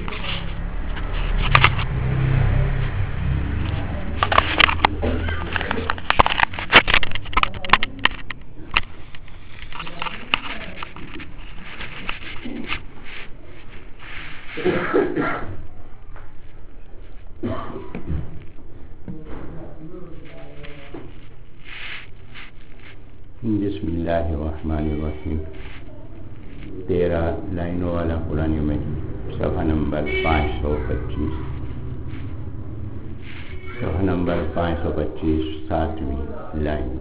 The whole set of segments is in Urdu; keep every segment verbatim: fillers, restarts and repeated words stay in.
بسم اللہ الرحمن الرحیم. تیرہ لائنوں والا قرآن مجید، صفحہ نمبر پانچ سو پچیس صفحہ نمبر پانچ سو پچیس ساتویں لائن،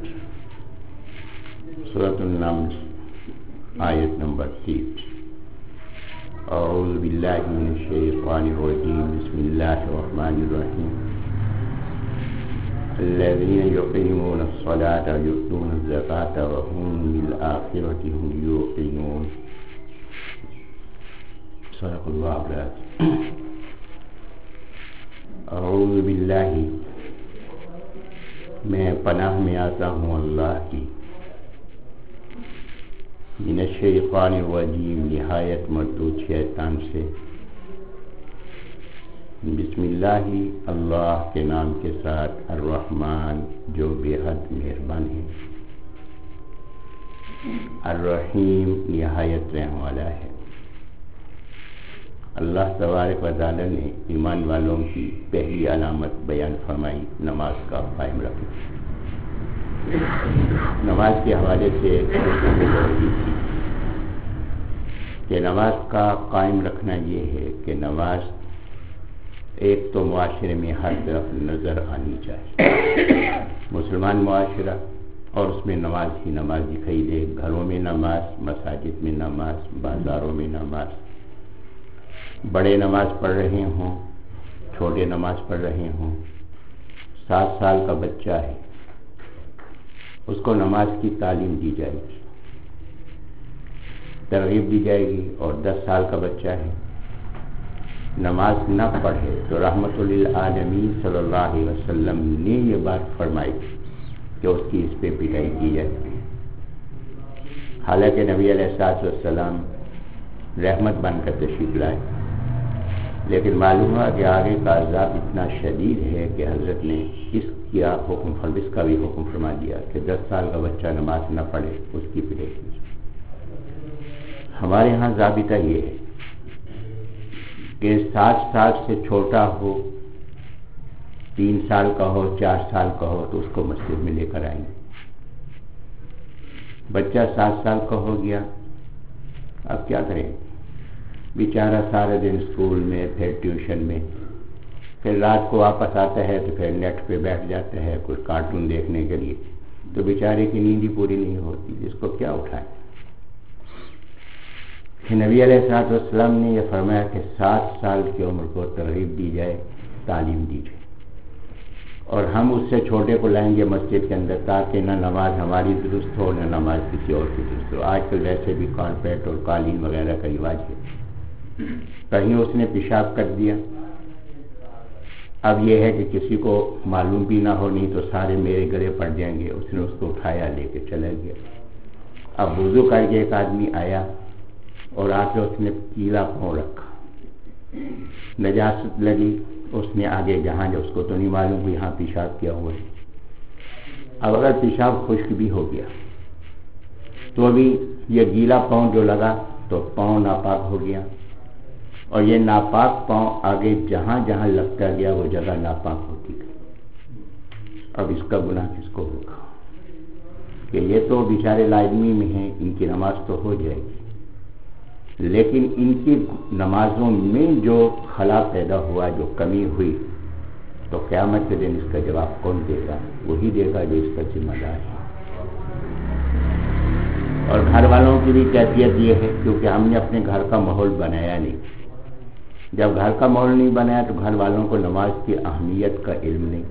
سورۃ النمل، آیت نمبر تیس. اعوذ باللہ من الشیطان الرجیم، بسم اللہ الرحمن الرحیم. الذين يقيمون الصلاة ويؤتون الزكاة وهم بالآخرة هم يوقنون. صدق الله العظيم. اعوذ باللہ، میں پناہ میں آتا ہوں اللہ کی، من الشیطان الرجیم، نہایت مردود شیطان سے. بسم اللہ، اللہ کے نام کے ساتھ، الرحمن جو بے حد مہربان ہے، الرحیم نہایت رحم والا ہے. اللہ تبارک و تعالی نے ایمان والوں کی پہلی علامت بیان فرمائی، نماز کا قائم رکھنا. نماز کے حوالے سے کہ نماز کا قائم رکھنا یہ ہے کہ نماز ایک تو معاشرے میں ہر طرف نظر آنی چاہیے. مسلمان معاشرہ اور اس میں نماز ہی نماز دکھائی دے. گھروں میں نماز، مساجد میں نماز، بازاروں میں نماز. بڑے نماز پڑھ رہے ہوں، چھوٹے نماز پڑھ رہے ہوں. سات سال کا بچہ ہے، اس کو نماز کی تعلیم دی جائے گی، ترغیب دی جائے گی. اور دس سال کا بچہ ہے، نماز نہ پڑھے تو رحمت للعالمین صلی اللہ علیہ وسلم نے یہ بات فرمائی کہ اس کی اس پہ پٹائی کی جائے. حالانکہ نبی علیہ الصلوۃ والسلام رحمت بن کر تشریف لائے، لیکن معلوم ہوا کہ آگے کا عذاب اتنا شدید ہے کہ حضرت نے اس کیا حکم فرما اس کا بھی حکم فرما دیا کہ دس سال کا بچہ نماز نہ پڑھے، اس کی پٹائی کی. ہمارے ہاں ضابطہ یہ ہے کہ سات سال سے چھوٹا ہو، تین سال کا ہو، چار سال کا ہو تو اس کو مسجد میں لے کر آئیں گے. بچہ سات سال کا ہو گیا، اب کیا کریں؟ بیچارہ سارے دن اسکول میں، پھر ٹیوشن میں، پھر رات کو واپس آتا ہے تو پھر نیٹ پہ بیٹھ جاتا ہے کوئی کارٹون دیکھنے کے لیے، تو بیچارے کی نیند ہی پوری نہیں ہوتی. جس کو کیا اٹھائے؟ نبی علیہ الصلوۃ والسلام نے یہ فرمایا کہ سات سال کی عمر کو ترغیب دی جائے، تعلیم دی جائے. اور ہم اس سے چھوٹے کو لائیں گے مسجد کے اندر تاکہ نہ نماز ہماری درست ہو، نہ نماز کسی اور کی درست ہو. آج کل ویسے بھی کارپیٹ اور قالین وغیرہ کا رواج ہے. کہیں اس نے پیشاب کر دیا، اب یہ ہے کہ کسی کو معلوم بھی نہ ہو، نہیں تو سارے میرے گلے پڑ جائیں گے. اس نے اس کو اٹھایا، لے کے چلا گیا. اب وضو کر کے ایک آدمی آیا اور آ کے اس نے کیلا پاؤں رکھا، نجاست لگی. اس نے آگے جہاں جو اس کو تو نہیں معلوم کہ یہاں پیشاب کیا ہوا ہے. اب اگر پیشاب خشک بھی ہو گیا تو ابھی یہ گیلا پاؤں جو لگا تو پاؤں ناپاک ہو گیا، اور یہ ناپاک پاؤں آگے جہاں جہاں لگتا گیا وہ جگہ ناپاک ہوتی گئی. اب اس کا گناہ کس کو ہوگا؟ کہ یہ تو بیچارے لازمی میں ہیں، ان کی نماز تو ہو جائے گی، لیکن ان کی نمازوں میں جو خلا پیدا ہوا، جو کمی ہوئی، تو قیامت کے دن اس کا جواب کون دے گا؟ وہی دے گا جو اس کا ذمہ دار ہے. اور گھر والوں کی بھی کیفیت یہ ہے، کیونکہ ہم نے اپنے گھر کا ماحول بنایا نہیں. جب گھر کا ماحول نہیں بنایا تو گھر والوں کو نماز کی اہمیت کا علم نہیں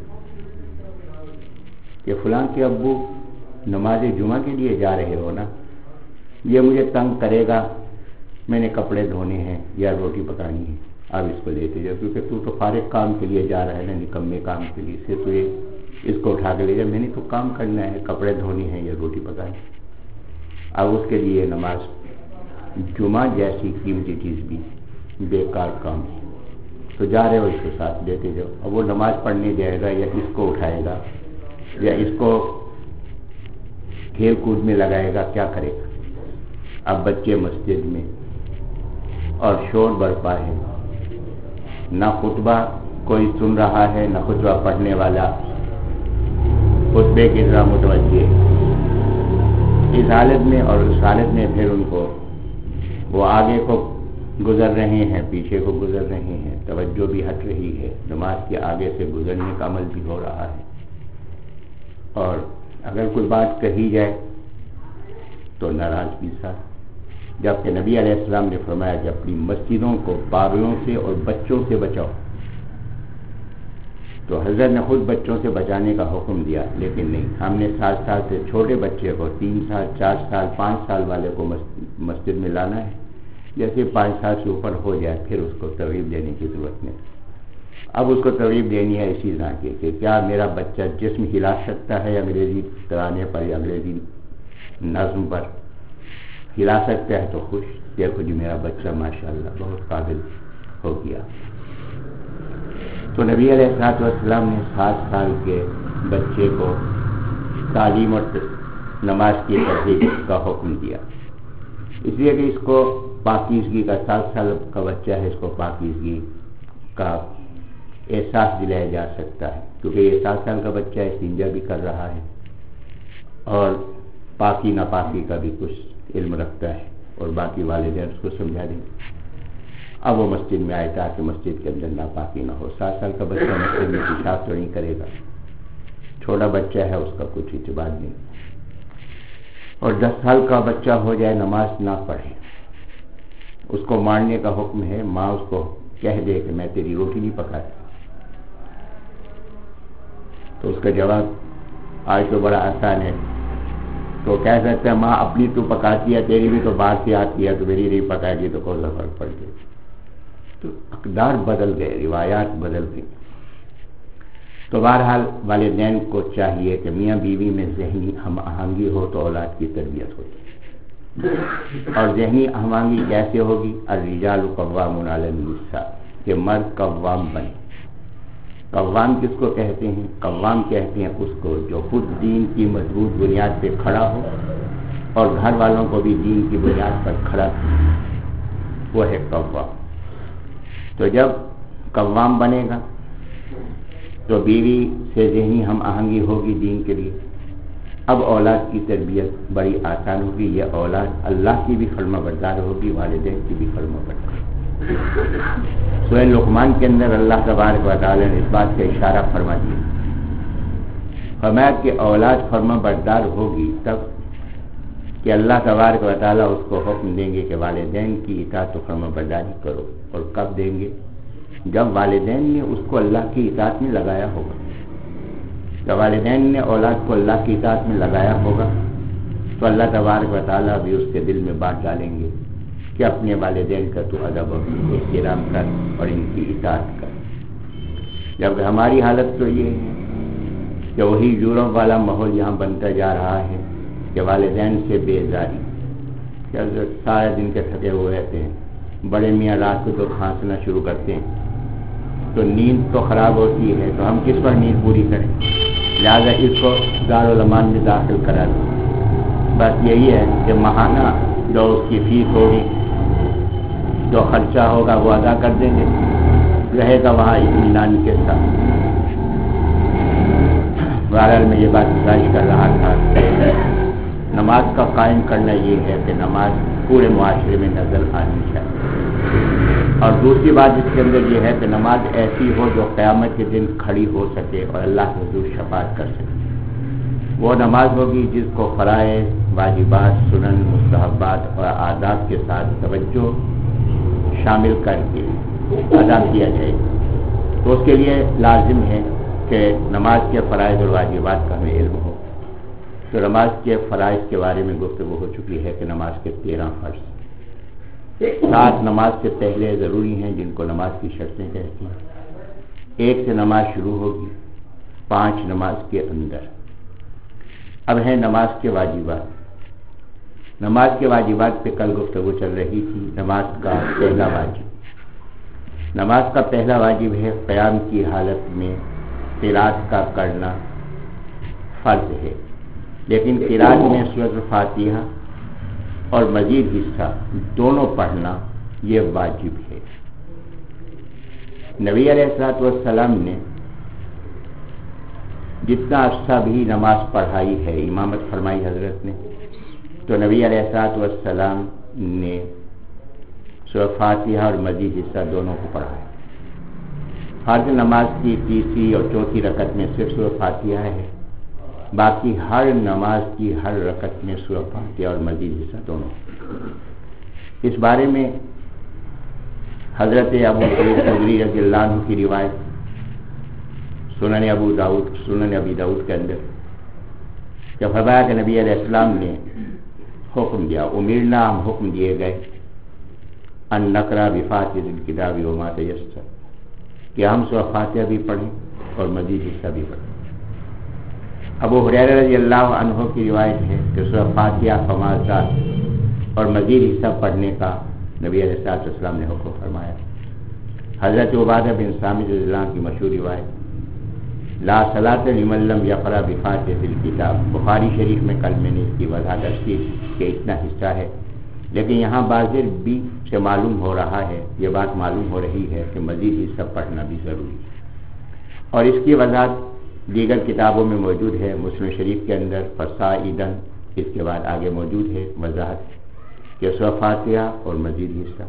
کہ فلاں کے ابو نماز جمعہ کے لیے جا رہے ہو نا، یہ مجھے تنگ کرے گا، میں نے کپڑے دھونے ہیں یا روٹی پکانی ہے، اب اس کو لیتے جاؤ، کیونکہ تو تو فارغ کام کے لیے جا رہا ہے نا، نکمے کام کے لیے، سے تو یہ اس کو اٹھا کے لے جا، میں نے تو کام کرنا ہے، کپڑے دھونے ہیں یا روٹی پکانی. اب اس کے لیے نماز جمعہ جیسی قیمتی چیز بھی بیکار کام ہے، تو جا رہے ہو اس کو ساتھ لیتے جاؤ. اب وہ نماز پڑھنے جائے گا یا اس کو اٹھائے گا یا اس کو کھیل کود میں لگائے گا، کیا کرے گا؟ اب بچے مسجد میں اور شور برپا ہے، نہ خطبہ کوئی سن رہا ہے نہ خطبہ پڑھنے والا خطبے کی طرح متوجہ ہے. اس حالت میں اور اس حالت میں پھر ان کو وہ آگے کو گزر رہے ہیں پیچھے کو گزر رہے ہیں، توجہ بھی ہٹ رہی ہے، نماز کے آگے سے گزرنے کا عمل بھی ہو رہا ہے. اور اگر کوئی بات کہی جائے تو ناراضگی ساتھ، جبکہ نبی علیہ السلام نے فرمایا کہ اپنی مسجدوں کو پاگلوں سے اور بچوں سے بچاؤ. تو حضرت نے خود بچوں سے بچانے کا حکم دیا، لیکن نہیں، ہم نے سات سال سے چھوٹے بچے کو تین سال چار سال پانچ سال والے کو مسجد میں لانا ہے. جیسے پانچ سال سے اوپر ہو جائے پھر اس کو ترغیب دینے کی ضرورت نہیں. اب اس کو ترغیب دینی ہے اسی طرح کی کہ کیا میرا بچہ جسم ہلا سکتا ہے انگریزی ترانے پر یا انگریزی نظم پر ہلا سکتا ہے تو خوش، دیکھو جی میرا بچہ ماشاءاللہ بہت قابل ہو گیا. تو نبی علیہ الصلوۃ والسلام نے سات سال کے بچے کو تعلیم اور نماز کی ترغیب کا حکم دیا، اس لیے کہ اس کو پاکیزگی کا، سات سال کا بچہ ہے، اس کو پاکیزگی کا احساس دلایا جا سکتا ہے، کیونکہ یہ سات سال کا بچہ استنجا بھی کر رہا ہے اور پاکی ناپاکی کا بھی کچھ علم رکھتا ہے، اور باقی والدین اس کو سمجھا دیں. اب وہ مسجد میں آئے تاکہ مسجد کے اندر ناپاکی نہ ہو. سات سال کا بچہ مسجد میں پیشاب تو نہیں کرے گا، چھوٹا بچہ ہے اس کا کچھ اعتبار نہیں. اور دس سال کا بچہ ہو جائے نماز نہ پڑھے، اس کو مارنے کا حکم ہے. ماں اس کو کہہ دے کہ میں تیری روٹی نہیں پکاتی، تو اس کا جواب آج تو بڑا آسان ہے، تو کہہ سکتے ہیں ماں اپنی تو پکاتی ہے، تیری بھی تو باہر سے آتی ہے، تو میری نہیں پکائے گی تو کون سا فرق پڑ گیا. تو اقدار بدل گئے، روایات بدل گئی. تو بہرحال والدین کو چاہیے کہ میاں بیوی میں ذہنی ہم آہنگی ہو تو اولاد کی تربیت ہوتی. اور ذہنی ہم آہنگی کیسے ہوگی؟ الرجال قوامون علی النساء، کہ مرد قوام بنے. قوام کس کو کہتے ہیں؟ قوام کہتے ہیں اس کو جو خود دین کی مضبوط بنیاد پہ کھڑا ہو اور گھر والوں کو بھی دین کی بنیاد پر کھڑا ہو، وہ ہے قوام. تو جب قوام بنے گا تو بیوی سے ذہنی ہم آہنگی ہوگی دین کے لیے. اب اولاد کی تربیت بڑی آسان ہوگی. یہ اولاد اللہ کی بھی فرما بردار ہوگی، والدین کی بھی فرما بردار. سورہ لقمان کے اندر اللہ تبارک و تعالی نے اس بات کا اشارہ فرما دیا، فرمایا کہ اولاد فرما بردار ہوگی تب کہ اللہ تبارک و تعالی اس کو حکم دیں گے کہ والدین کی اطاعت و فرما برداری کرو. اور کب دیں گے؟ جب والدین نے اس کو اللہ کی اطاعت میں لگایا ہوگا. جب والدین نے اولاد کو اللہ کی اطاعت میں لگایا ہوگا تو اللہ تبارک و تعالی بھی اس کے دل میں بات ڈالیں گے کہ اپنے والدین کا تو ادب اور احترام کر اور ان کی اطاعت کر. جب ہماری حالت تو یہ ہے کہ وہی یورپ والا ماحول یہاں بنتا جا رہا ہے کہ والدین سے بیزاری، کہ سارے دن کے تھکے ہوئے رہتے ہیں، بڑے میاں رات کو تو کھانسنا شروع کرتے ہیں تو نیند تو خراب ہوتی ہے، تو ہم کس پر نیند پوری کریں؟ لہٰذا اس کو دارالعلوم میں داخل کرا دیں. بس یہی ہے کہ ماہانہ جو اس کی فیس ہوگی، جو خرچہ ہوگا وہ ادا کر دیں گے، رہے گا وہاں اطمینان کے ساتھ. بہرحال میں یہ بات گزارش کر رہا تھا کہ نماز کا قائم کرنا یہ ہے کہ نماز پورے معاشرے میں نظر آنی چاہیے. اور دوسری بات اس کے اندر یہ ہے کہ نماز ایسی ہو جو قیامت کے دن کھڑی ہو سکے اور اللہ کے حضور شفاعت کر سکے. وہ نماز ہوگی جس کو فرائض، واجبات، سنن، مستحبات اور آداب کے ساتھ توجہ شامل کر کے ادا کیا جائے. تو اس کے لیے لازم ہے کہ نماز کے فرائض اور واجبات کا ہمیں علم ہو. تو نماز کے فرائض کے بارے میں گفتگو ہو چکی ہے کہ نماز کے تیرہ فرض، سات نماز سے پہلے ضروری ہیں جن کو نماز کی شرطیں کہتی ہیں. ایک سے نماز شروع ہوگی، پانچ نماز کے اندر. اب ہے نماز کے واجبات. نماز کے واجبات پہ کل گفتگو چل رہی تھی. نماز کا پہلا واجب نماز کا پہلا واجب ہے قیام کی حالت میں قرات کا کرنا فرض ہے، لیکن قرات میں سورۃ فاتحہ اور مزید حصہ دونوں پڑھنا یہ واجب ہے۔ نبی علیہ الصلوۃ والسلام نے جتنا عرصہ بھی نماز پڑھائی ہے، امامت فرمائی حضرت نے، تو نبی علیہ الصلوۃ والسلام نے سورۃ فاتحہ اور مزید حصہ دونوں کو پڑھا ہے۔ فرض نماز کی تیسری اور چوتھی رکعت میں صرف سورۃ فاتحہ ہے، باقی ہر نماز کی ہر رکعت میں سورۃ فاتحہ اور مزید حصہ دونوں۔ اس بارے میں حضرت ابو سعید خدری رضی اللہ عنہ کی روایت سنن ابو داؤد سنن ابی داؤد کے اندر کہ فرمایا کہ نبی علیہ السلام نے حکم دیا، امرنا، ہم حکم دیے گئے، ان نقرأ بفاتحۃ الکتاب وما تیسر، کہ ہم سورۃ فاتحہ بھی پڑھیں اور مزید حصہ بھی پڑھیں۔ ابو ہریرہ رضی اللہ عنہ کی روایت ہے کہ سورۃ فاتحہ فما زاد اور مزید حصہ پڑھنے کا نبی علیہ الصلوۃ والسلام نے حکم فرمایا۔ حضرت عبادہ بن صامت رضی اللہ عنہ کی مشہور روایت لا صلاۃ لمن لم یقرأ بفاتحۃ الکتاب، بخاری شریف میں کل میں نے اس کی وضاحت کی کہ اتنا حصہ ہے، لیکن یہاں بازر بھی سے معلوم ہو رہا ہے، یہ بات معلوم ہو رہی ہے کہ مزید حصہ پڑھنا بھی ضروری ہے، اور اس کی وضاحت دیگر کتابوں میں موجود ہے۔ مسلم شریف کے اندر فصائدن، اس کے بعد آگے موجود ہے وضاحت کہ سورۃ فاتحہ اور مزید حصہ۔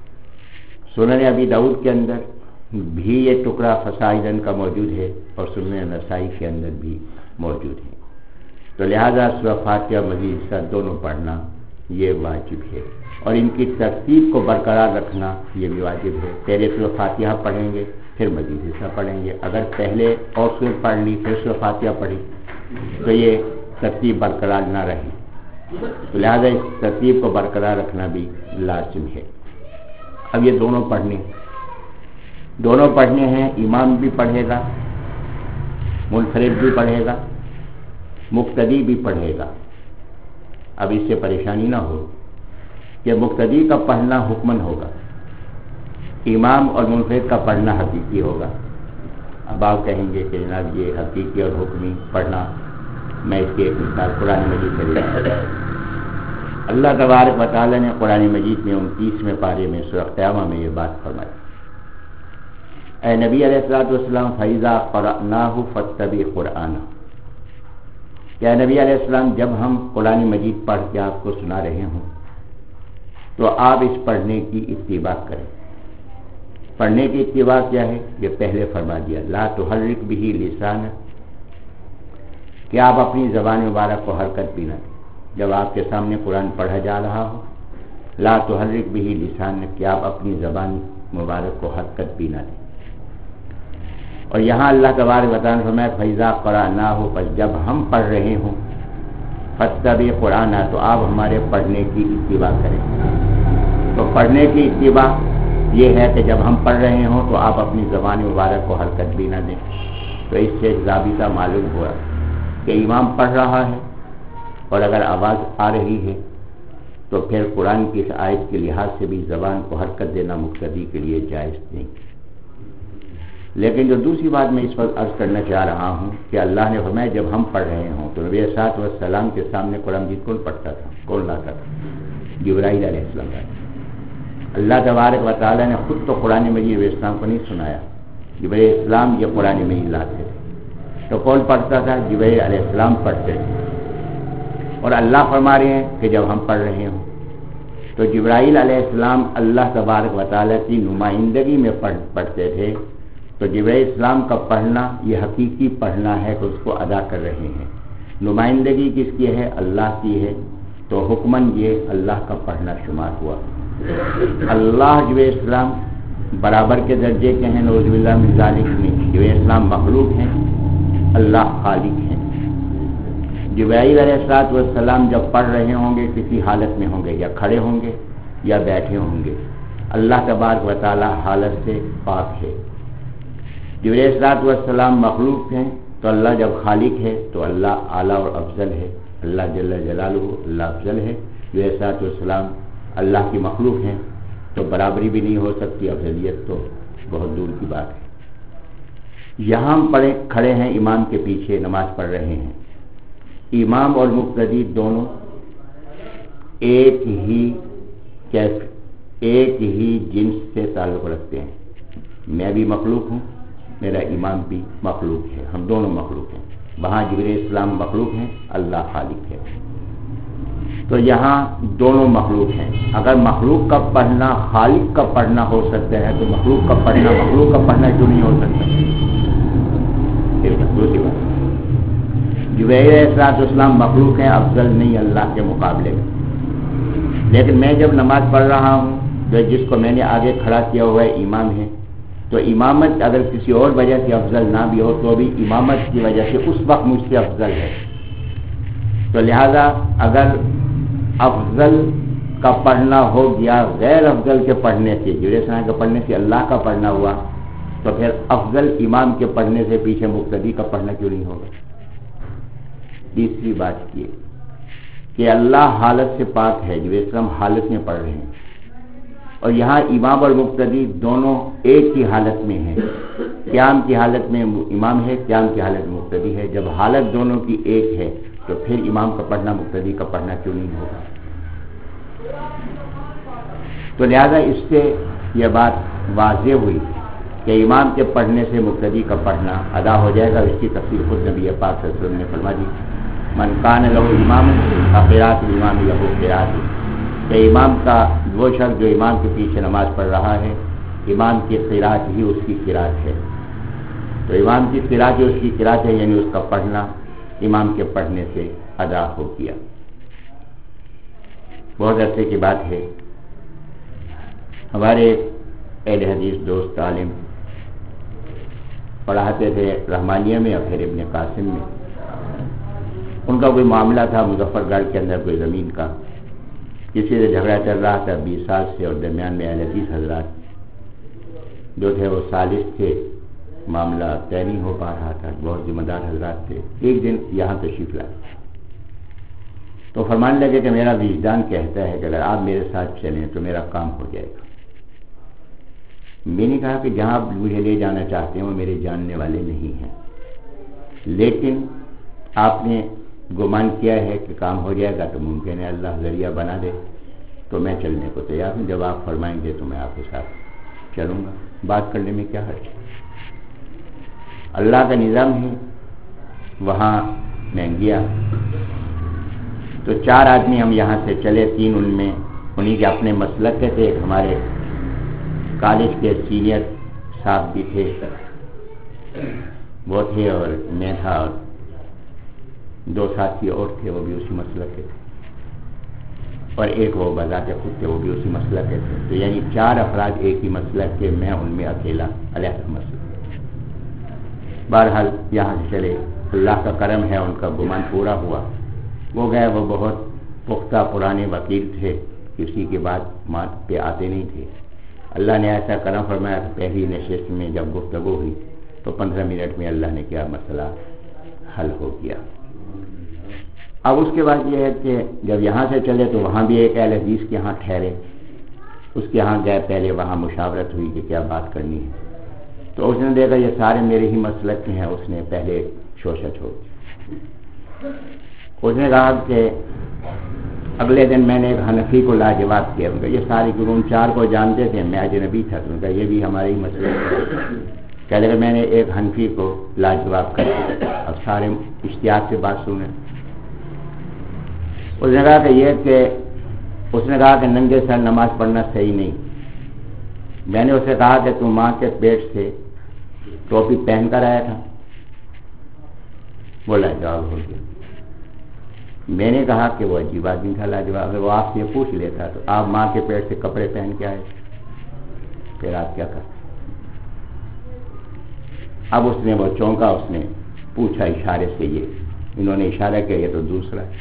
سنن ابی داؤد کے اندر بھی یہ ٹکڑا فصائدن کا موجود ہے اور سنن نسائی کے اندر بھی موجود ہے، تو لہذا سورۃ فاتحہ مزید حصہ دونوں پڑھنا یہ واجب ہے، اور ان کی ترتیب کو برقرار رکھنا یہ بھی واجب ہے۔ پہلے سورۃ فاتحہ پڑھیں گے پھر مزید حصہ پڑھیں گے، اگر پہلے اور سورۃ پڑھ لی پھر سورۃ فاتحہ پڑھی تو یہ ترتیب برقرار نہ رہی، تو لہذا اس ترتیب کو برقرار رکھنا بھی لازم ہے۔ اب یہ دونوں پڑھنے دونوں پڑھنے ہیں، امام بھی پڑھے گا، منفرد بھی پڑھے گا، مقتدی بھی پڑھے گا۔ اب اس سے پریشانی نہ ہو کہ مقتدی کا پڑھنا حکمن ہوگا، امام اور منفرد کا پڑھنا حقیقی ہوگا۔ اب آپ کہیں گے کہ جناب یہ حقیقی اور حکمی پڑھنا، میں اس کی ایک مثال قرآن مجید سے لے رہا ہوں۔ اللہ تبارک و تعالیٰ نے قرآن مجید میں انتیسویں پارے میں سورۃ قیامہ میں یہ بات فرمائی، اے نبی علیہ الصلوۃ والسلام فَإِذَا قَرَأْنَاهُ فَاتَّبِعْ قُرْآنَهُ، کہ اے نبی علیہ السلام جب ہم قرآن مجید پڑھ کے آپ کو سنا رہے ہوں تو آپ اس پڑھنے کی اتباع کریں۔ پڑھنے کی اتباع کیا ہے؟ یہ پہلے فرما دیا، لا تحرک بہ لسانک، کہ آپ اپنی زبان مبارک کو حرکت بھی نہ دیں جب آپ کے سامنے قرآن پڑھا جا رہا ہو، لا تحرک بہ لسانک، کہ آپ اپنی زبان مبارک کو حرکت بھی نہ دیں۔ اور یہاں اللہ تبارک و تعالیٰ نے فرمایا فَإِذَا قَرَأْنَاهُ، پس جب ہم پڑھ رہے ہوں، فَاتَّبِعْ قُرْآنَهُ، تو آپ ہمارے پڑھنے کی اتباع کریں۔ تو پڑھنے کی اتباع یہ ہے کہ جب ہم پڑھ رہے ہوں تو آپ اپنی زبان مبارک کو حرکت بھی نہ دیں۔ تو اس سے ضابطہ معلوم ہوا کہ امام پڑھ رہا ہے اور اگر آواز آ رہی ہے تو پھر قرآن کی اس آیت کے لحاظ سے بھی زبان کو حرکت دینا مقتدی کے لیے جائز نہیں۔ لیکن جو دوسری بات میں اس وقت عرض کرنا چاہ رہا ہوں کہ اللہ نے فرمایا جب ہم پڑھ رہے ہوں تو نبی صلی اللہ علیہ وسلم کے سامنے قرآن مجید کون پڑھتا تھا، کون لاتا تھا؟ جبرائیل علیہ السلام۔ اللہ تبارک و تعالیٰ نے خود تو قرآن مجید علیہ السلام کو نہیں سنایا، جبرائیل علیہ السلام یہ قرآن مجید لاتے تھے، تو کون پڑھتا تھا؟ جبرائیل علیہ السلام پڑھتے تھے۔ اور اللہ فرما رہے ہیں کہ جب ہم پڑھ رہے ہوں تو جبرائیل علیہ السلام اللہ تبارک و تعالیٰ کی نمائندگی میں پڑھ پڑھتے تھے، تو جبرائیل اسلام کا پڑھنا یہ حقیقی پڑھنا ہے کہ اس کو ادا کر رہے ہیں۔ نمائندگی کس کی ہے؟ اللہ کی ہے، تو حکماً یہ اللہ کا پڑھنا شمار ہوا۔ اللہ جبرائیل اسلام برابر کے درجے کے ہیں، نعوذ باللہ من ذالک نہیں، جبرائیل اسلام مخلوق ہیں، اللہ خالق ہیں۔ جبرائیل علیہ الصلوۃ والسلام جب پڑھ رہے ہوں گے کسی حالت میں ہوں گے، یا کھڑے ہوں گے یا بیٹھے ہوں گے، اللہ تبارک و تعالیٰ حالت سے پاک ہے۔ جبرائیل علیہ الصلوۃ والسلام مخلوق ہیں تو اللہ جب خالق ہے تو اللہ اعلیٰ اور افضل ہے، اللہ جل جلالہ اللہ افضل ہے۔ جبرائیل علیہ السلام اللہ کی مخلوق ہیں تو برابری بھی نہیں ہو سکتی، افضلیت تو بہت دور کی بات ہے. یہاں ہم پڑے کھڑے ہیں امام کے پیچھے نماز پڑھ رہے ہیں. امام اور مقتدی دونوں ایک ہی کیف ایک ہی جنس سے تعلق رکھتے ہیں. میں بھی مخلوق ہوں, میرا امام بھی مخلوق ہے, ہم دونوں مخلوق ہیں. وہاں جبریل السلام مخلوق ہیں, اللہ خالق ہے. تو یہاں دونوں مخلوق ہیں. اگر مخلوق کا پڑھنا خالق کا پڑھنا ہو سکتا ہے تو مخلوق کا پڑھنا مخلوق کا پڑھنا کیوں نہیں ہو سکتا؟ دوسری بات, جبریل علیہ السلام مخلوق ہیں, افضل نہیں اللہ کے مقابلے میں. لیکن میں جب نماز پڑھ رہا ہوں جو جس کو میں نے آگے کھڑا کیا ہوا ہے امام ہے, تو امامت اگر کسی اور وجہ سے افضل نہ بھی ہو تو بھی امامت کی وجہ سے اس وقت مجھ سے افضل ہے. تو لہذا اگر افضل کا پڑھنا ہو گیا غیر افضل کے پڑھنے سے, جبریل السلام کے پڑھنے سے اللہ کا پڑھنا ہوا, تو پھر افضل امام کے پڑھنے سے پیچھے مقتدی کا پڑھنا کیوں نہیں ہوگا؟ تیسری بات یہ کہ اللہ حالت سے پاک ہے, جبریل السلام حالت میں پڑھ رہے ہیں, اور یہاں امام اور مقتدی دونوں ایک ہی حالت میں ہیں. قیام کی حالت میں امام ہے, قیام کی حالت میں مقتدی ہے. جب حالت دونوں کی ایک ہے تو پھر امام کا پڑھنا مقتدی کا پڑھنا کیوں نہیں ہوگا؟ تو لہذا اس سے یہ بات واضح ہوئی کہ امام کے پڑھنے سے مقتدی کا پڑھنا ادا ہو جائے گا. اس کی تفسیر خود نبی پاک صلی اللہ علیہ وسلم نے فرما دی, من کان لہ امام فقراۃ الامام لہ قراۃ, کہ امام کا وہ شخص جو امام کے پیچھے نماز پڑھ رہا ہے, امام کی قراءت ہی اس کی قراءت ہے. تو امام کی قراءت ہی اس کی قراءت ہے, یعنی اس کا پڑھنا امام کے پڑھنے سے ادا ہو گیا. بہت عرصے کی بات ہے, ہمارے اہل حدیث دوست عالم پڑھاتے تھے رحمانیہ میں اور پھر ابن قاسم میں. ان کا کوئی معاملہ تھا مظفر گڑھ کے اندر کوئی زمین کا, کسی سے جھگڑا چل رہا تھا بیس سال سے, اور درمیان میں اہل حدیث حضرات جو تھے وہ سالس تھے, معاملہ طے نہیں ہو پا رہا تھا. بہت ذمہ دار حضرات تھے. ایک دن یہاں تشریف لائے تو فرمانے لگے کہ میرا وجدان کہتا ہے کہ اگر آپ میرے ساتھ چلیں تو میرا کام ہو جائے گا. میں نے کہا کہ جہاں آپ مجھے لے جانا چاہتے ہیں وہ میرے جاننے والے نہیں ہیں, لیکن آپ نے گمان کیا ہے کہ کام ہو جائے گا, تو ممکن ہے اللہ ذریعہ بنا دے, تو میں چلنے کو تیار ہوں. جب آپ فرمائیں گے تو میں آپ کے ساتھ چلوں گا, بات کرنے میں کیا حرج ہے. اللہ کا نظام ہے. وہاں میں گیا تو چار آدمی ہم یہاں سے چلے, تین ان میں انہی کے اپنے مسلک کے تھے, ہمارے کالج کے سینئر صاحب بھی تھے وہ تھے, اور میں تھا, اور دو ساتھی اور تھے وہ بھی اسی مسلک کے تھے, اور ایک وہ بذات خود تھے وہ بھی اسی مسلک کے تھے. تو یعنی چار افراد ایک ہی مسلک کے, میں ان میں اکیلا علیحدہ مسلک. بہرحال یہاں سے چلے, اللہ کا کرم ہے ان کا گمان پورا ہوا. وہ گئے, وہ بہت پختہ پرانے وکیل تھے, کسی کے بعد مات پہ آتے نہیں تھے. اللہ نے ایسا کرم فرمایا کہ پہلی نشست میں جب گفتگو ہوئی تو پندرہ منٹ میں اللہ نے کیا مسئلہ حل ہو گیا. اب اس کے بعد یہ ہے کہ جب یہاں سے چلے تو وہاں بھی ایک اہل حدیث کے ہاں ٹھہرے, اس کے ہاں گئے, پہلے وہاں مشاورت ہوئی کہ کیا بات کرنی ہے. تو اس نے دیکھا یہ سارے میرے ہی مسلک کے ہیں, اس نے پہلے شوشہ چھوڑ دیا. اس نے کہا کہ اگلے دن میں نے ایک حنفی کو لاجواب کیا. ان کا یہ سارے گروہ چار کو جانتے تھے, میں اجنبی تھا, تو ان کا یہ بھی ہمارے ہی مسلک ہے. کہ لگا میں نے ایک حنفی کو لاجواب کر دیا. اب سارے اشتیاق سے بات سنیں. اس نے کہا کہ یہ کہ اس نے کہا کہ ننگے سر نماز پڑھنا صحیح نہیں. میں نے اسے کہا کہ تم ماں کے پیٹ سے ٹوپی پہن کر آیا تھا؟ وہ لاجواب ہو گیا. میں نے کہا کہ وہ عجیب آدمی تھا, لاجواب ہے. وہ آپ سے پوچھ لیتا تو آپ ماں کے پیٹ سے کپڑے پہن کے آئے, پھر آپ کیا کرتے؟ اب اس نے وہ چونکا, اس نے پوچھا اشارے سے, یہ انہوں نے اشارہ کیا یہ تو دوسرا ہے.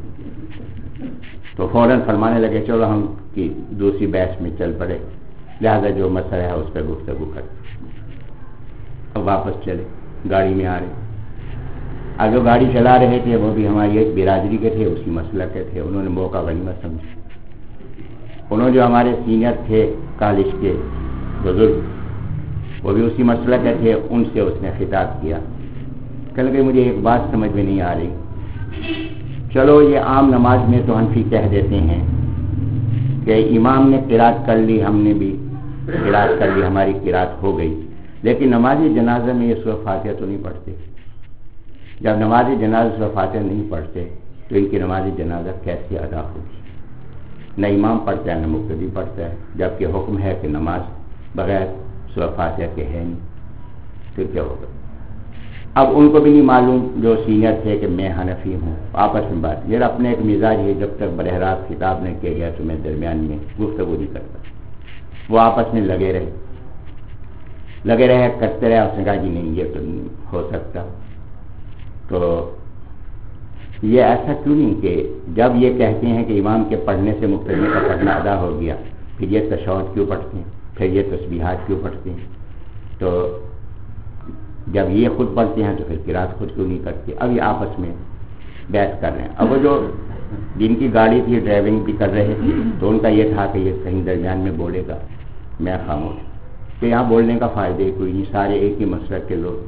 تو فوراً فرمانے لگے چلو ہم کی دوسری بحث میں چل پڑے, لہذا جو مسئلہ ہے اس پہ گفتگو کرتے. اب واپس چلے, گاڑی میں آ رہے. اب جو گاڑی چلا رہے تھے وہ بھی ہماری ایک برادری کے تھے, اسی مسلک کے تھے. انہوں نے موقع غنیمت سمجھا. انہوں جو ہمارے سینئر تھے کالج کے بزرگ, وہ بھی اسی مسئلہ کے تھے، ان سے اس نے خطاب کیا. کہنے لگے مجھے ایک بات سمجھ میں نہیں آ رہی، چلو یہ عام نماز میں تو حنفی کہہ دیتے ہیں کہ امام نے قرات کر لی، ہم نے بھی قرات کر لی، ہماری قرات ہو گئی، لیکن نماز جنازہ میں یہ سورۃ فاتحہ تو نہیں پڑھتے. جب نماز جنازہ سورۃ فاتحہ نہیں پڑھتے تو ان کی نماز جنازہ کیسے ادا ہوگی؟ نہ امام پڑھتا ہے نہ مقتدی پڑھتا ہے، جبکہ حکم ہے کہ نماز بغیر سورۃ فاتحہ کے ہے نہیں، پھر کیا ہوگا؟ اب ان کو بھی نہیں معلوم جو سینئر تھے کہ میں حنفی ہوں، آپس میں بات، یہ اپنے ایک مزاج ہے، جب تک براہ راست خطاب نہیں کیا گیا تو میں درمیان میں گفتگو نہیں کرتا. وہ آپس میں لگے رہے لگے رہے کرتے رہے، اس نے کہا جی نہیں یہ تو نہیں ہو سکتا. تو یہ ایسا کیوں نہیں کہ جب یہ کہتے ہیں کہ امام کے پڑھنے سے مقتدی کا پڑھنا ادا ہو گیا، پھر یہ تشہد کیوں پڑھتے ہیں، پھر یہ تسبیحات کیوں پڑھتے ہیں؟ تو جب یہ خود پڑھتے ہیں تو پھر قرات خود کیوں نہیں کرتے؟ اب یہ آپس میں بحث کر رہے ہیں. اب وہ جو جن کی گاڑی تھی ڈرائیونگ بھی کر رہے تھے تو ان کا یہ تھا کہ یہ کہیں درمیان میں بولے گا، میں خاموش، کہ یہاں بولنے کا فائدہ ہی کوئی نہیں، سارے ایک ہی مسلک کے لوگ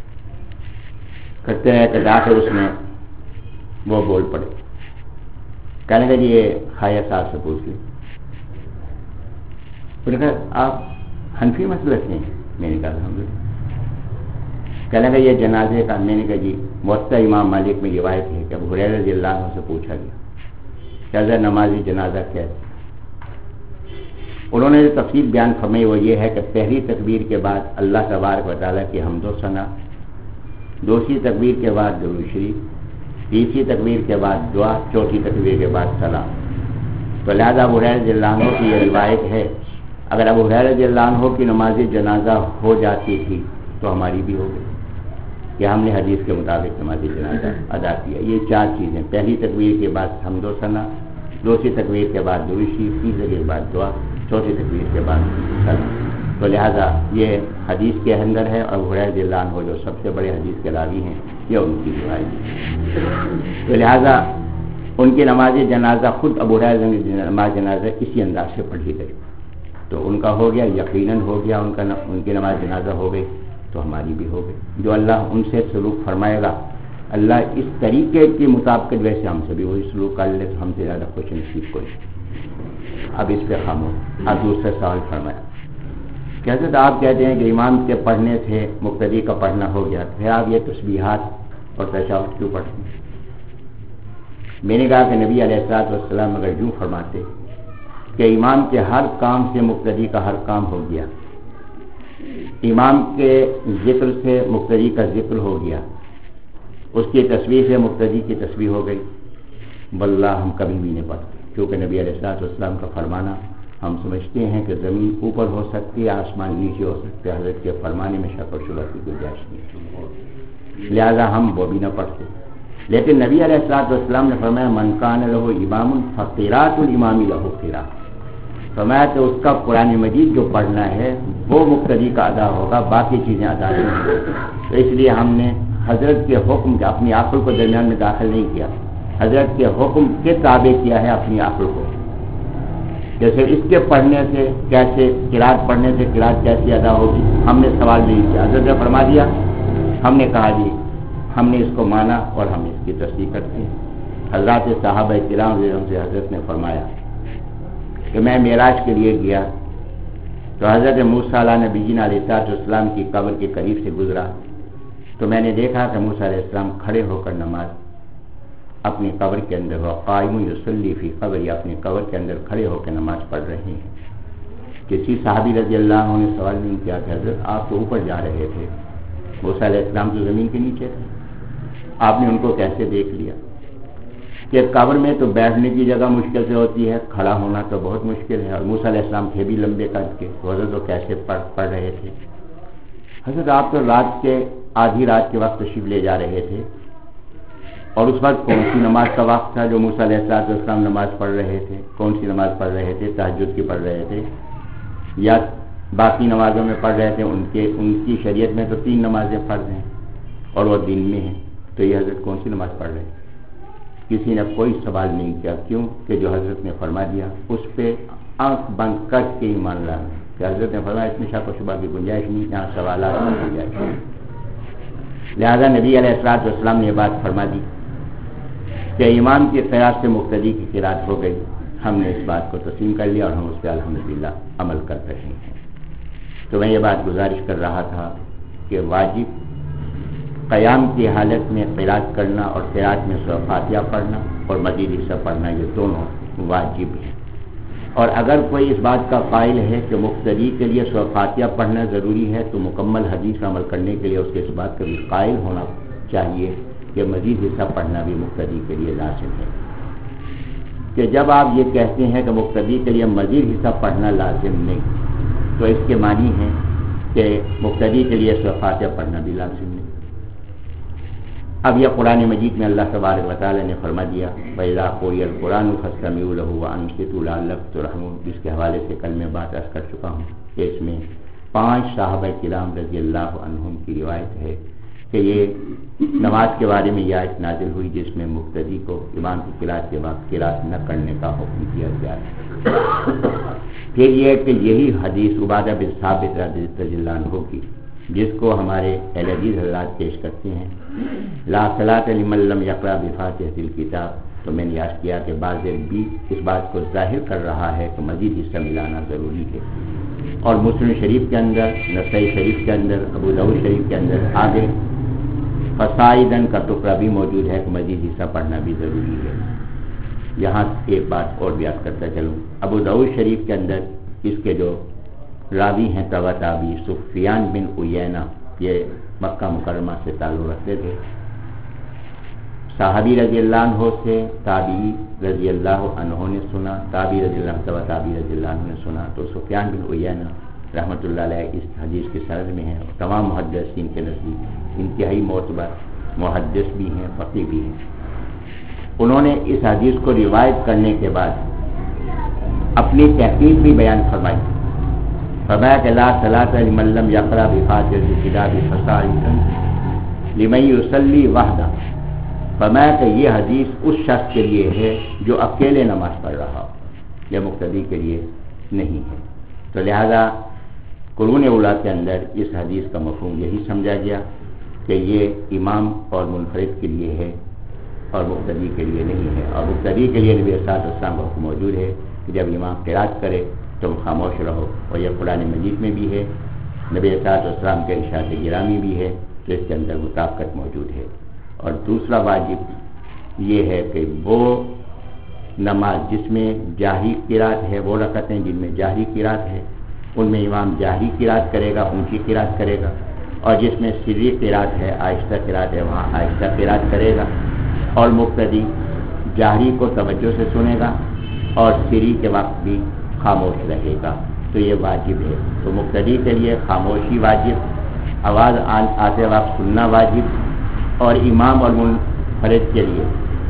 کرتے رہے. کہ آخر اس میں وہ بول پڑے، کہنے لگا جی یہ خواجہ صاحب سے پوچھ لیں. انہوں نے کہا آپ حنفی مسلک ہیں؟ میں نے کہا الحمدللہ. کہنے لگا یہ جنازے کا؟ میں نے کہا جی موطا امام مالک میں روایت ہے کہ ابو ہریرہ رضی اللہ عنہ سے پوچھا گیا کہ حضرت نمازی جنازہ کیا ہے؟ انہوں نے جو تفصیل بیان فرمائی وہ یہ ہے کہ پہلی تکبیر کے بعد اللہ تبارک و تعالیٰ کی حمد و ثنا، دوسری تکبیر کے بعد درود شریف، تیسری تکبیر کے بعد دعا، چوتھی تکبیر کے بعد سلام. تو لہذا ابو ہریرہ رضی اللہ عنہ کی یہ روایت ہے، اگر ابو ہریرہ رضی اللہ عنہ کی نماز جنازہ ہو جاتی تھی تو ہماری بھی ہو گئی کہ ہم نے حدیث کے مطابق نماز جنازہ ادا کیا. یہ چار چیزیں، پہلی تکبیر کے بعد حمد و ثنا، دوسری تکبیر کے بعد درود شریف، تیسری کے بعد دعا، چوتھی تکبیر کے بعد سلام. تو لہذا یہ حدیث کے اندر ہے، اور ابو ہریرہ رضی اللہ عنہ جو سب سے بڑے حدیث کے راوی ہیں یہ ان کی روایت ہے. تو لہذا ان کی نماز جنازہ خود ابو ہریرہ کی نماز جنازہ اسی انداز سے پڑھی گئی. تو ان کا ہو گیا، یقیناً ہو گیا، ان کا ان کی نماز جنازہ ہو گئی تو ہماری بھی ہو گئی. جو اللہ ان سے سلوک فرمائے گا، اللہ اس طریقے کے مطابق ویسے ہم سے بھی وہی سلوک کر لے تو ہم سے زیادہ خوش نصیب کوئی. اب اس پہ خاموش. اب دوسرا سوال فرمایا کہ حضرت آپ کہتے ہیں کہ امام کے پڑھنے سے مقتدی کا پڑھنا ہو گیا، پھر آپ یہ تسبیحات اور تشہد کیوں پڑھتے ہیں؟ میں نے کہا کہ نبی علیہ الصلوۃ والسلام اگر یوں فرماتے کہ امام کے ہر کام سے مقتدی کا ہر کام ہو گیا، امام کے ذکر سے مقتدی کا ذکر ہو گیا، اس کی تسبیح سے مقتدی کی تسبیح ہو گئی، واللہ ہم کبھی بھی نہیں پڑھتے. کیونکہ نبی علیہ الصلوۃ والسلام کا فرمانا ہم سمجھتے ہیں کہ زمین اوپر ہو سکتی ہے، آسمان نیچے ہو سکتے، حضرت کے فرمانے میں شک و شبہ کی گنجائش نہیں، لہذا ہم وہ بھی نہ پڑھتے. لیکن نبی علیہ الصلوۃ والسلام نے فرمایا من کان لہ امام فقراۃ الامام لہ قراۃ، فرمایا کہ اس کا قرآن مجید جو پڑھنا ہے وہ مقتدی کا ادا ہوگا، باقی چیزیں ادا نہیں ہوگی. تو اس لیے ہم نے حضرت کے حکم کے اپنی عقل کو درمیان میں داخل نہیں کیا، حضرت کے حکم کے تابع کیا ہے اپنی عقل کو. جیسے اس کے پڑھنے سے کیسے، قرات پڑھنے سے قرات کیسے ادا ہوگی، ہم نے سوال نہیں کیا، حضرت نے فرما دیا، ہم نے کہا جی ہم نے اس کو مانا اور ہم اس کی تصدیق کرتے ہیں. حضرات صحابہ کرام سے حضرت نے فرمایا کہ میں معراج کے لیے گیا تو حضرت موسیٰ علیہ نبینا علیہ السلام کی قبر کے قریب سے گزرا تو میں نے دیکھا کہ موسیٰ علیہ السلام کھڑے ہو کر نماز اپنی قبر کے اندر ہو، قائم یصلی فی قبر، اپنی قبر کے اندر کھڑے ہو کے نماز پڑھ رہے ہیں. کسی صحابی رضی اللہ عنہ نے سوال نہیں کیا کہ حضرت آپ تو اوپر جا رہے تھے، موسیٰ علیہ السلام تو زمین کے نیچے تھے، آپ نے ان کو کیسے دیکھ لیا؟ کہ قبر میں تو بیٹھنے کی جگہ مشکل سے ہوتی ہے، کھڑا ہونا تو بہت مشکل ہے، اور موسیٰ علیہ السلام تھے بھی لمبے قد کے، حضرت تو کیسے پڑھ پڑھ رہے تھے؟ حضرت آپ تو رات کے آدھی رات کے وقت تشریف لے جا رہے تھے، اور اس وقت کون سی نماز کا وقت تھا جو موسیٰ علیہ السلام نماز پڑھ رہے تھے؟ کون سی نماز پڑھ رہے تھے؟ تہجد کی پڑھ رہے تھے یا باقی نمازوں میں پڑھ رہے تھے؟ ان کے ان کی شریعت میں تو تین نمازیں فرض ہیں اور وہ دن میں ہیں، تو یہ حضرت کون سی نماز پڑھ رہے تھے؟ کسی نے کوئی سوال نہیں کیا. کیوں کہ جو حضرت نے فرما دیا اس پہ آنکھ بند کر کے ایمان لانا. کہ حضرت نے فرمایا اس میں شک و شبہ کی گنجائش نہیں، یہاں سوالات کی گنجائش ہے۔ لہذا نبی علیہ الصلوۃ والسلام نے یہ بات فرما دی کہ امام کی قرات سے مقتدی کی قرات ہو گئی، ہم نے اس بات کو تسلیم کر لیا اور ہم اس پہ الحمدللہ عمل کر رہے ہیں۔ تو میں یہ بات گزارش کر رہا تھا کہ واجب قیام کی حالت میں قرات کرنا اور قرات میں سورۃ فاتحہ پڑھنا اور مزید حصہ پڑھنا، یہ دونوں واجب ہیں۔ اور اگر کوئی اس بات کا قائل ہے کہ مقتدی کے لیے سورۃ فاتحہ پڑھنا ضروری ہے، تو مکمل حدیث پر عمل کرنے کے لیے اس کے اس بات کا بھی قائل ہونا چاہیے کہ مزید حصہ پڑھنا بھی مقتدی کے لیے لازم ہے۔ کہ جب آپ یہ کہتے ہیں کہ مقتدی کے لیے مزید حصہ پڑھنا لازم نہیں، تو اس کے معنی ہے کہ مقتدی کے لیے سورۃ فاتحہ پڑھنا بھی لازم نہیں۔ اب یہ قرآن مجید میں اللہ تبارک و تعالی نے فرما دیا وَإِذَا قُرِئَ الْقُرْآنُ فَاسْتَمِعُوا لَهُ وَأَنصِتُوا لَعَلَّكُمْ تُرْحَمُونَ، جس کے حوالے سے کل میں بات عرض کر چکا ہوں کہ اس میں پانچ صحابہ کرام رضی اللہ عنہم کی روایت ہے کہ یہ نماز کے بارے میں یہ آیت نازل ہوئی جس میں مقتدی کو امام کی قرات کے بعد قرات نہ کرنے کا حکم دیا گیا ہے۔ پھر یہ کہ یہی حدیث عبادہ بن ثابت رضی اللہ عنہ کی، جس کو ہمارے اہل حدیث حضرات پیش کرتے ہیں لا صلاۃ لمن لم یقرأ بفاتحۃ الکتاب، تو میں نے یاد کیا کہ بعض بھی اس بات کو ظاہر کر رہا ہے کہ مزید حصہ ملانا ضروری ہے، اور مسلم شریف کے اندر، نسائی شریف کے اندر، ابو داؤد شریف کے اندر آگے فصاعدن کا ٹکڑا بھی موجود ہے کہ مزید حصہ پڑھنا بھی ضروری ہے۔ یہاں ایک بات اور بیان کرتا چلوں، ابو داؤد شریف کے اندر اس کے جو راوی ہیں تبع تابعی سفیان بن عیینہ، یہ مکہ مکرمہ سے تعلق رکھتے تھے، صحابی رضی اللہ عنہ سے تابعی رضی اللہ عنہ نے سنا، تابعی رضی اللہ تبع تابعی رضی اللہ عنہ نے سنا، تو سفیان بن عیینہ رحمۃ اللہ علیہ اس حدیث کے سند میں ہیں اور تمام محدثین کے نزدیک انتہائی معتبر محدث بھی ہیں، فقیہ بھی ہیں۔ انہوں نے اس حدیث کو روایت کرنے کے بعد اپنی تحقیق بھی بیان فرمائی، فرمایا کہ لا صلاۃ لمن لم یقرأ بفاتحۃ الکتاب فصاعدا لمن یصلی وحدہ، فرمایا کہ یہ حدیث اس شخص کے لیے ہے جو اکیلے نماز پڑھ رہا ہو، یہ مقتدی کے لیے نہیں ہے۔ تو لہذا قرون اولیٰ کے اندر اس حدیث کا مفہوم یہی سمجھا گیا کہ یہ امام اور منفرد کے لیے ہے اور مقتدی کے لیے نہیں ہے، اور مقتدی کے لیے نبی صلی اللہ علیہ وسلم کا حکم موجود ہے کہ جب امام قرات کرے تم خاموش رہو، اور یہ قرآن مجید میں بھی ہے، نبی صلی اللہ علیہ وسلم کے ارشاد گرامی بھی ہے، تو اس کے اندر مطابقت موجود ہے۔ اور دوسرا واجب یہ ہے کہ وہ نماز جس میں جاہری قرات ہے، وہ رکعتیں جن میں جاہری قرات ہے ان میں امام جاہری قرات کرے گا، اونچی قرات کرے گا، اور جس میں سری قرات ہے، آہستہ قرات ہے، وہاں آہستہ قرات کرے گا، اور مقتدی جاہری کو توجہ سے سنے گا اور سری کے وقت بھی خاموش رہے گا، تو یہ واجب ہے۔ تو مقتدی کے لیے خاموشی واجب، آواز آتے وقت سننا واجب، اور امام اور منفرد کے لیے،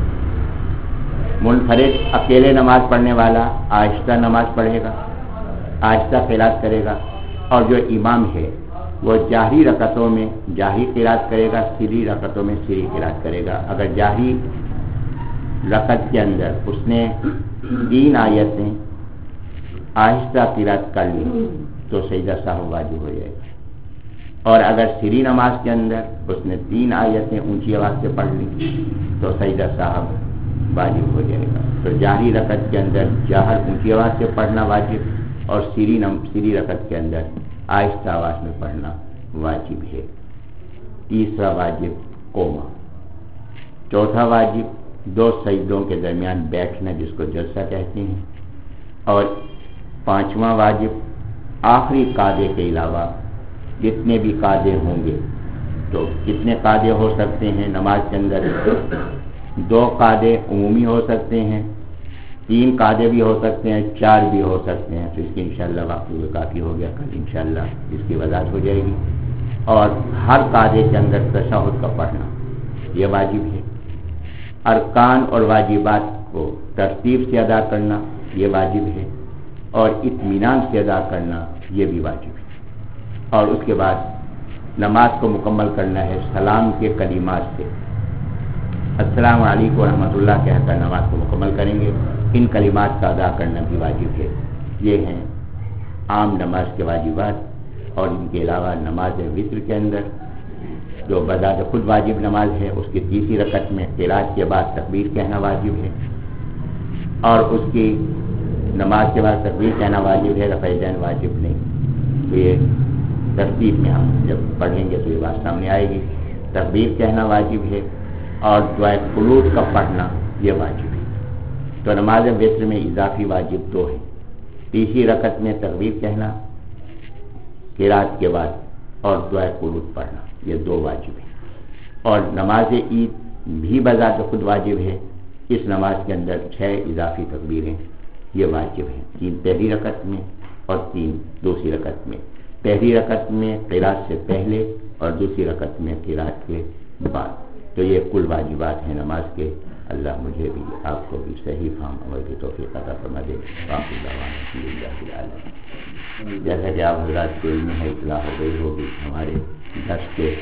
منفرد اکیلے نماز پڑھنے والا آہستہ نماز پڑھے گا، آہستہ قرات کرے گا، اور جو امام ہے وہ جاہری رکعتوں میں جاہری قرات کرے گا، سری رکعتوں میں سری قرات کرے گا۔ اگر جاہری رکعت کے اندر اس نے تین آیتیں آہستہ قرات کر لی تو سجدہ سہو واجب ہو جائے گا، اور اگر سری نماز کے اندر اس نے تین آیتیں اونچی آواز سے پڑھ لی تو سجدہ سہو واجب ہو جائے گا۔ تو جاہری رکعت کے اندر جاہر اونچی آواز سے پڑھنا واجب، اور سری نم سری رکعت کے اندر آہستہ آواز میں پڑھنا واجب ہے۔ تیسرا واجب قوما، چوتھا واجب دو سجدوں کے درمیان بیٹھنا جس کو جلسہ کہتے ہیں، اور پانچواں واجب آخری قاعدے کے علاوہ جتنے بھی قاعدے ہوں گے، تو کتنے قاعدے ہو سکتے ہیں نماز کے اندر؟ دو قاعدے عمومی ہو سکتے ہیں، تین قاعدے بھی ہو سکتے ہیں، چار بھی ہو سکتے ہیں، تو اس کی انشاءاللہ وقت کافی ہو گیا، کل انشاءاللہ اس کی وضاحت ہو جائے گی۔ اور ہر قاعدے کے اندر تشہد کا پڑھنا یہ واجب ہے، ارکان اور واجبات کو ترتیب سے ادا کرنا یہ واجب ہے، اور اطمینان سے ادا کرنا یہ بھی واجب ہے، اور اس کے بعد نماز کو مکمل کرنا ہے سلام کے کلمات سے، السلام علیکم ورحمۃ اللہ کہہ کر نماز کو مکمل کریں گے، ان کلمات کا ادا کرنا بھی واجب ہے۔ یہ ہیں عام نماز کے واجبات اور ان کے علاوہ نماز وتر کے اندر جو بذات خود واجب نماز ہے اس کی تیسری رکعت میں قرات کے بعد تکبیر کہنا واجب ہے، اور اس کی نماز کے بعد تکبیر کہنا واجب ہے، رفع دین واجب نہیں۔ تو یہ ترتیب میں ہم جب پڑھیں گے تو یہ بات سامنے آئے گی۔ تکبیر کہنا واجب ہے اور دعائے قنوت کا پڑھنا یہ واجب ہے۔ تو نماز وتر میں اضافی واجب دو ہے، تیسری رکعت میں تکبیر کہنا قرات کے بعد اور دعائے قنوت پڑھنا، یہ دو واجب ہیں۔ اور نماز عید بھی بذات خود واجب ہے، اس نماز کے اندر چھ اضافی تکبیریں یہ واجب ہیں، تین پہلی رکعت میں اور تین دوسری رکعت میں، پہلی رکعت میں قرات سے پہلے اور دوسری رکعت میں قرات کے بعد۔ تو یہ کل واجبات ہیں نماز کے۔ اللہ مجھے بھی آپ کو بھی صحیح فہم عمل کی توفیق عطا فرما دے۔ باقی دعوانا الحمدللہ رب العالمین۔ جیسا کہ آپ حضرات کو علم ہے، اطلاع ہو گئی ہوگی، ہمارے درس کے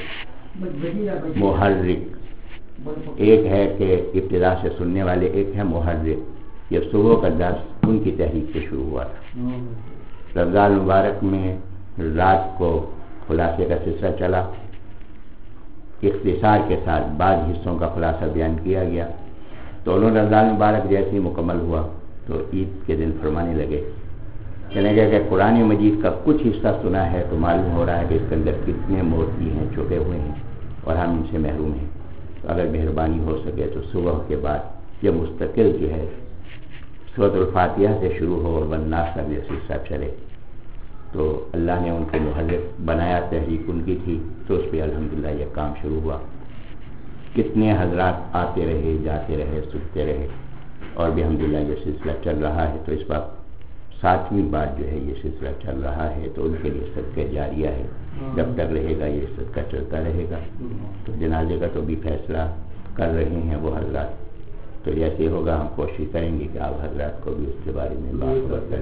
محرک ایک ہے کہ ابتدا سے سننے والے، ایک ہے محرک۔ یہ صبح کا درس ان کی تحریک سے شروع ہوا تھا۔ رمضان مبارک میں رات کو خلاصے کا سلسلہ چلا، اختصار کے ساتھ بعض حصوں کا خلاصہ بیان کیا گیا۔ تو انہوں نے رمضان مبارک جیسے ہی مکمل ہوا تو عید کے دن فرمانے لگے، کہنے لگے کہ قرآن مجید کا کچھ حصہ سنا ہے تو معلوم ہو رہا ہے کہ اس کے اندر کتنے موتی ہیں، چھپے ہوئے ہیں اور ہم ان سے محروم ہیں۔ تو اگر مہربانی ہو سکے تو صبح کے بعد یہ مستقل جو ہے سورۃ الفاتحہ سے شروع ہو اور والناس کا یہ سلسلہ چلے۔ تو اللہ نے ان کو محرک بنایا، تحریک ان کی تھی، تو اس پہ الحمدللہ یہ کام شروع ہوا۔ کتنے حضرات آتے رہے، جاتے رہے، سنتے رہے، اور بھی الحمدللہ یہ سلسلہ چل رہا ہے۔ تو اس وقت ساتویں بار جو ہے یہ سلسلہ چل رہا ہے، تو ان کے لیے صدقہ جاریہ ہے، جب تک رہے گا یہ صدقہ چلتا رہے گا۔ تو جنازے کا تو بھی فیصلہ کر رہے ہیں وہ حضرات، تو جیسے ہوگا ہم کوشش کریں گے کہ آپ حضرات کو بھی اس کے بارے میں باخبر کریں۔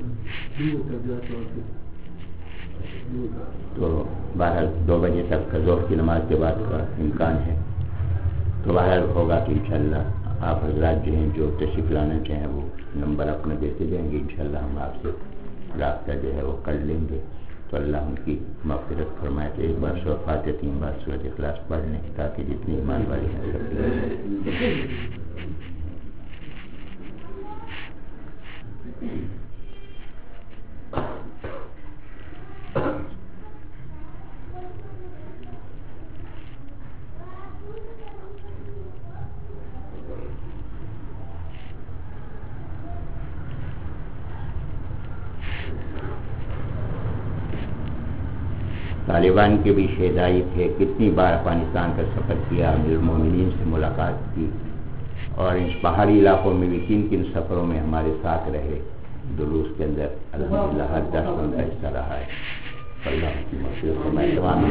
تو بہرحال دو بجے تک کا ظہر کی نماز کے بعد کا امکان ہے، تو بہرحال ہوگا تو انشاءاللہ آپ حضرات جو ہیں جو تشریف لانا چاہیں وہ نمبر اپنا دیتے جائیں گے، انشاءاللہ ہم آپ سے رابطہ جو ہے وہ کر لیں گے۔ تو اللہ ان کی مغفرت فرمائے۔ تو ایک بار سورۃ فاتحہ، تین بار سورۃ اخلاص پڑھ لیں تاکہ جتنی ایمان والے ہیں سب طالبان کے بھی شہدائی تھے، کتنی بار افغانستان کا سفر کیا، امیر المومنین سے ملاقات کی، اور ان پہاڑی علاقوں میں بھی کن کن سفروں میں ہمارے ساتھ رہے۔ دروس کے اندر الحمدللہ ہر درس میں ان کا حصہ رہا ہے۔ اللہ کی مغفرت فرمائے تمام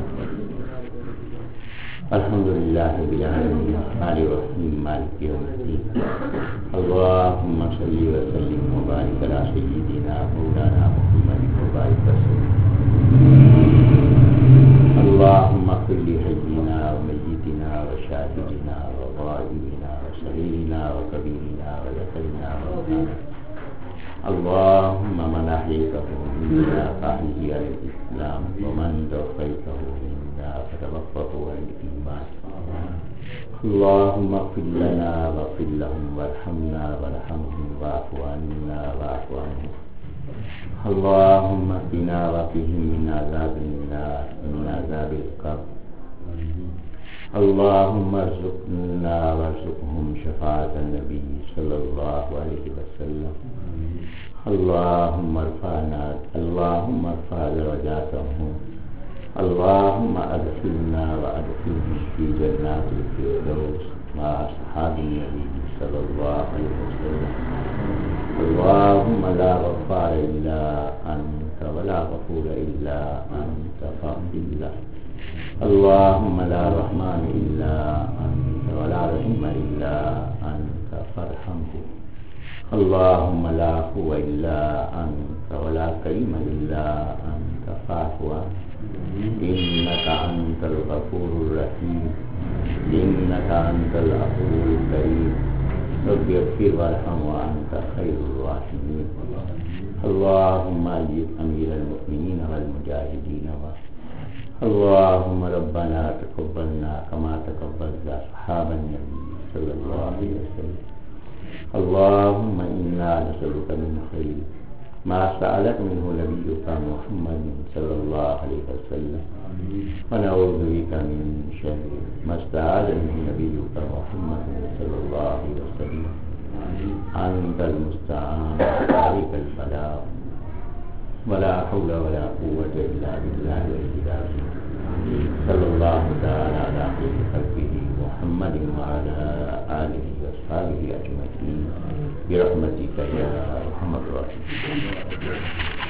الحمدللہ رب العالمین الرحمن الرحیم مالک یوم الدین اللہم صلی وسلم وبارک علی سیدنا مولانا محمد وبارک وسلم اللهم اغفر لحينا وميتنا وشاهدنا وغائبنا وصغيرنا وكبيرنا وذكرنا وانثانا اللهم من احييته منا فاحيه على الاسلام ومن توفيته منا فتوفه على الايمان اللهم اغفر لنا واغفر لهم وارحمنا وارحمهم واعف عنا واعف عنهم اللهم اهدنا وقهم من عذاب النار من عذاب القبر اللهم ارزقنا وارزقهم شفاعة النبي صلى الله عليه وسلم اللهم ارفعنا اللهم ارفع درجاتهم اللهم ادخلنا وادخلهم في جنات الفردوس مع اصحاب النبي صلى الله عليه وسلم اللهم لا غفار إلا أنت ولا غفور إلا أنت فاغفر له اللهم لا رحمن إلا أنت ولا رحيم إلا أنت فارحمه اللهم لا عفو إلا أنت ولا كريم إلا أنت فاعف عنه إنك أنت الغفور الرحيم إنك أنت العفو الكريم رب اغفر وارحم وانت خیر الراحمین اللهم أيد أمير المؤمنين والمجاهدين اللهم ربنا تقبلنا كما تقبلت أصحاب النبي صلى الله عليه وسلم اللهم إنا نسألك من خير ما سألك منه نبيك محمد صلى الله عليه وسلم ونعوذ بك من شر ما استعاذ منه نبيك محمد صلى الله عليه وسلم أنت المستعان وعليك البلاغ ولا حول ولا قوة إلا بالله العلي صلى الله تعالى على خير خلقه محمد وعلى آله وأصحابه أجمعين برحمتك يا أرحم الراحمين.